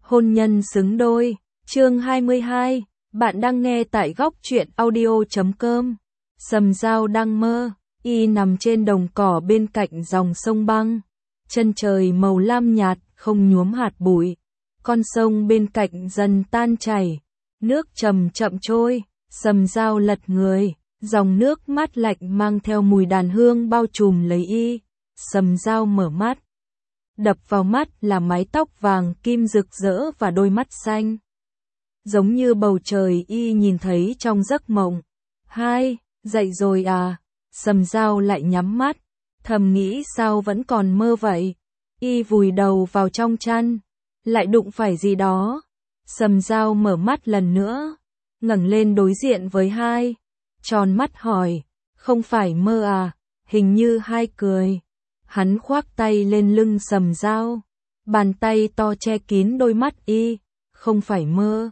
Hôn nhân xứng đôi, chương 22, bạn đang nghe tại góc truyện audio.com. Sầm Dao đang mơ, y nằm trên đồng cỏ bên cạnh dòng sông băng. Chân trời màu lam nhạt, không nhuốm hạt bụi. Con sông bên cạnh dần tan chảy, nước chậm chậm trôi, Sầm Dao lật người, dòng nước mát lạnh mang theo mùi đàn hương bao trùm lấy y. Sầm Dao mở mắt. Đập vào mắt là mái tóc vàng kim rực rỡ và đôi mắt xanh. Giống như bầu trời y nhìn thấy trong giấc mộng. Hai, dậy rồi à? Sầm Dao lại nhắm mắt, thầm nghĩ sao vẫn còn mơ vậy. Y vùi đầu vào trong chăn, lại đụng phải gì đó. Sầm Dao mở mắt lần nữa, ngẩng lên đối diện với Hai, tròn mắt hỏi, không phải mơ à? Hình như Hai cười. Hắn khoác tay lên lưng Sầm Dao, bàn tay to che kín đôi mắt y, không phải mơ.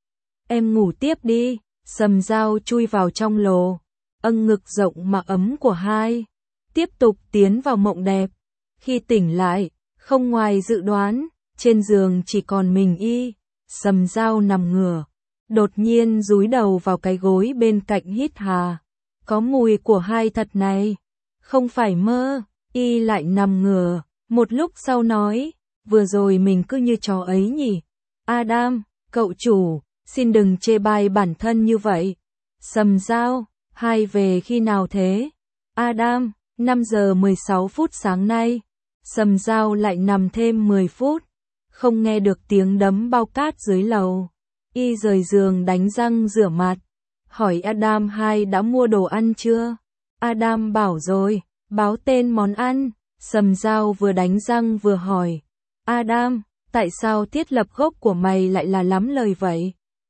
Em ngủ tiếp đi. Sầm Dao chui vào trong lồ, âng ngực rộng mà ấm của Hai, tiếp tục tiến vào mộng đẹp. Khi tỉnh lại, không ngoài dự đoán, trên giường chỉ còn mình y. Sầm Dao nằm ngửa, đột nhiên dúi đầu vào cái gối bên cạnh hít hà. Có mùi của Hai thật này, không phải mơ. Y lại nằm ngửa, một lúc sau nói, vừa rồi mình cứ như chó ấy nhỉ. Adam, cậu chủ, xin đừng chê bai bản thân như vậy. Sầm Dao, Hai về khi nào thế? Adam, 5 giờ 16 phút sáng nay. Sầm Dao lại nằm thêm 10 phút, không nghe được tiếng đấm bao cát dưới lầu. Y rời giường đánh răng rửa mặt, hỏi Adam Hai đã mua đồ ăn chưa? Adam bảo rồi. Báo tên món ăn. Sầm Dao vừa đánh răng vừa hỏi, Adam, tại sao thiết lập gốc của mày lại là lắm lời vậy?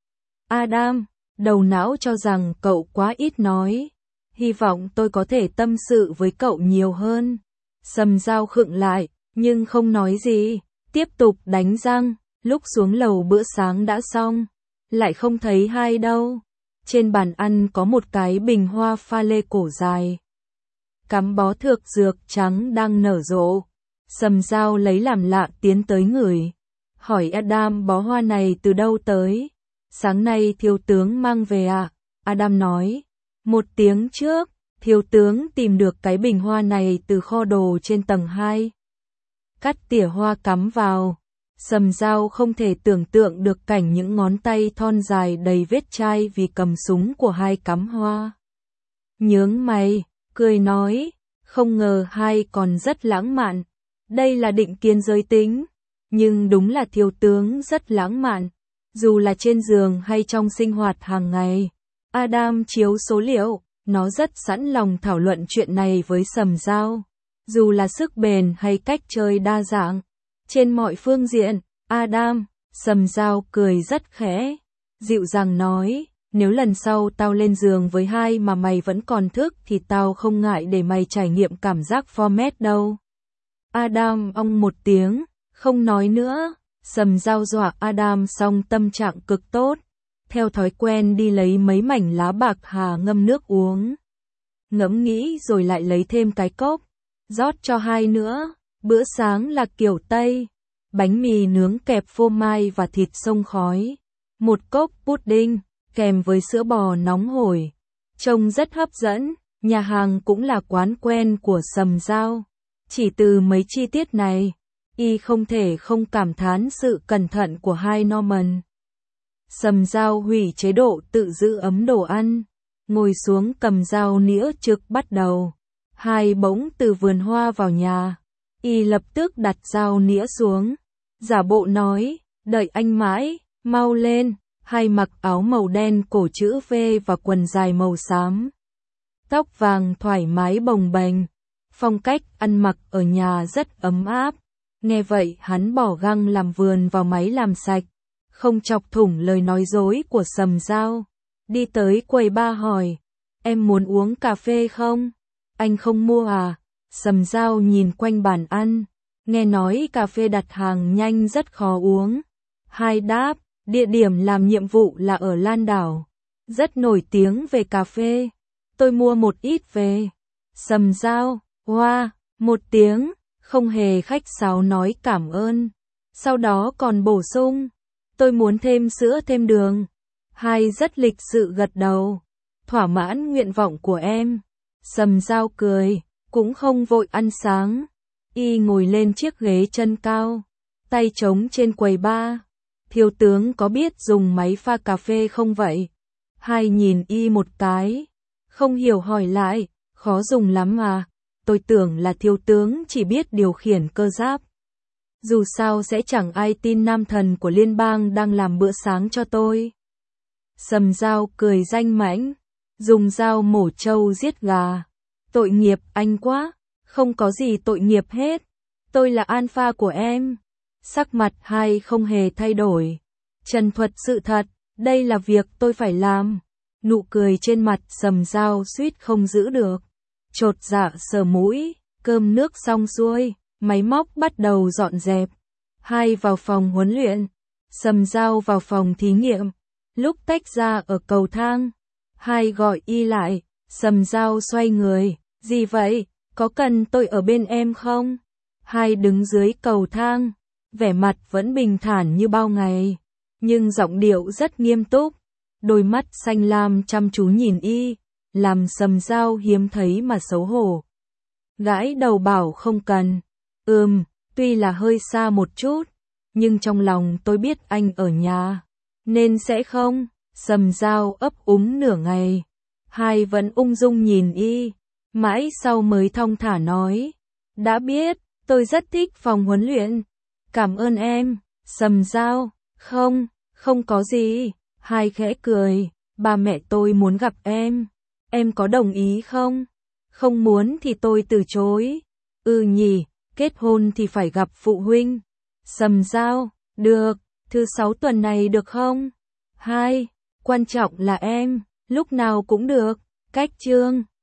Adam, đầu não cho rằng cậu quá ít nói. Hy vọng tôi có thể tâm sự với cậu nhiều hơn. Sầm Dao khựng lại, nhưng không nói gì, tiếp tục đánh răng. Lúc xuống lầu bữa sáng đã xong, lại không thấy Hai đâu. Trên bàn ăn có một cái bình hoa pha lê cổ dài, cắm bó thược dược trắng đang nở rộ. Sầm Dao lấy làm lạ tiến tới ngửi, hỏi Adam bó hoa này từ đâu tới? Sáng nay thiếu tướng mang về à? Adam nói, 1 tiếng trước, thiếu tướng tìm được cái bình hoa này từ kho đồ trên tầng 2. Cắt tỉa hoa cắm vào. Sầm Dao không thể tưởng tượng được cảnh những ngón tay thon dài đầy vết chai vì cầm súng của Hai cắm hoa. Nhướng mày, cười nói, không ngờ Hai còn rất lãng mạn. Đây là định kiến giới tính, nhưng đúng là thiếu tướng rất lãng mạn, dù là trên giường hay trong sinh hoạt hàng ngày. Adam chiếu số liệu, nó rất sẵn lòng thảo luận chuyện này với Sầm Dao, dù là sức bền hay cách chơi đa dạng. Trên mọi phương diện, Adam, Sầm Dao cười rất khẽ, dịu dàng nói, nếu lần sau tao lên giường với Hai mà mày vẫn còn thức thì tao không ngại để mày trải nghiệm cảm giác format đâu. Adam ong một tiếng, không nói nữa. Sầm Dao dọa Adam xong tâm trạng cực tốt, theo thói quen đi lấy mấy mảnh lá bạc hà ngâm nước uống. Ngẫm nghĩ rồi lại lấy thêm cái cốc, rót cho Hai nữa. Bữa sáng là kiểu Tây, bánh mì nướng kẹp phô mai và thịt xông khói, một cốc pudding kèm với sữa bò nóng hổi. Trông rất hấp dẫn, nhà hàng cũng là quán quen của Sầm Dao. Chỉ từ mấy chi tiết này, y không thể không cảm thán sự cẩn thận của Hai Norman. Sầm Dao hủy chế độ tự giữ ấm đồ ăn, ngồi xuống cầm dao nĩa trực bắt đầu. Hai bỗng từ vườn hoa vào nhà, y lập tức đặt dao nĩa xuống, giả bộ nói, đợi anh mãi, mau lên. Hai mặc áo màu đen cổ chữ V và quần dài màu xám, tóc vàng thoải mái bồng bềnh, phong cách ăn mặc ở nhà rất ấm áp. Nghe vậy hắn bỏ găng làm vườn vào máy làm sạch, không chọc thủng lời nói dối của Sầm Dao. Đi tới quầy bar hỏi, em muốn uống cà phê không? Anh không mua à? Sầm Dao nhìn quanh bàn ăn, nghe nói cà phê đặt hàng nhanh rất khó uống. Hai đáp, địa điểm làm nhiệm vụ là ở Lan Đảo, rất nổi tiếng về cà phê. Tôi mua một ít về. Sầm Dao, hoa, 1 tiếng, không hề khách sáo nói cảm ơn. Sau đó còn bổ sung, tôi muốn thêm sữa thêm đường. Hai rất lịch sự gật đầu, thỏa mãn nguyện vọng của em. Sầm Dao cười, cũng không vội ăn sáng. Y ngồi lên chiếc ghế chân cao, tay trống trên quầy bar. Thiếu tướng có biết dùng máy pha cà phê không vậy? Hai nhìn Y một cái, không hiểu hỏi lại, khó dùng lắm à? Tôi tưởng là thiếu tướng chỉ biết điều khiển cơ giáp. Dù sao sẽ chẳng ai tin nam thần của liên bang đang làm bữa sáng cho tôi. Sầm Dao cười danh mãnh, dùng dao mổ trâu giết gà. Tội nghiệp anh quá, không có gì tội nghiệp hết. Tôi là alpha của em. Sắc mặt Hai không hề thay đổi. Trần thuật sự thật, đây là việc tôi phải làm. Nụ cười trên mặt Sầm Dao suýt không giữ được. Chột dạ sờ mũi, cơm nước xong xuôi, máy móc bắt đầu dọn dẹp. Hai vào phòng huấn luyện, Sầm Dao vào phòng thí nghiệm. Lúc tách ra ở cầu thang, Hai gọi Y lại, Sầm Dao xoay người, gì vậy, có cần tôi ở bên em không? Hai đứng dưới cầu thang, vẻ mặt vẫn bình thản như bao ngày, nhưng giọng điệu rất nghiêm túc, đôi mắt xanh lam chăm chú nhìn Y, làm Sầm Dao hiếm thấy mà xấu hổ. Gãi đầu bảo không cần, tuy là hơi xa một chút, nhưng trong lòng tôi biết anh ở nhà, nên sẽ không. Sầm Dao ấp úng nửa ngày, Hai vẫn ung dung nhìn Y, mãi sau mới thong thả nói, đã biết, tôi rất thích phòng huấn luyện, cảm ơn em. Sầm Dao, không có gì. Hai khẽ cười, ba mẹ tôi muốn gặp em có đồng ý không? Không muốn thì tôi từ chối. Nhỉ, kết hôn thì phải gặp phụ huynh. Sầm Dao, được, thứ 6 tuần này được không? Hai, quan trọng là em, lúc nào cũng được, cách chương.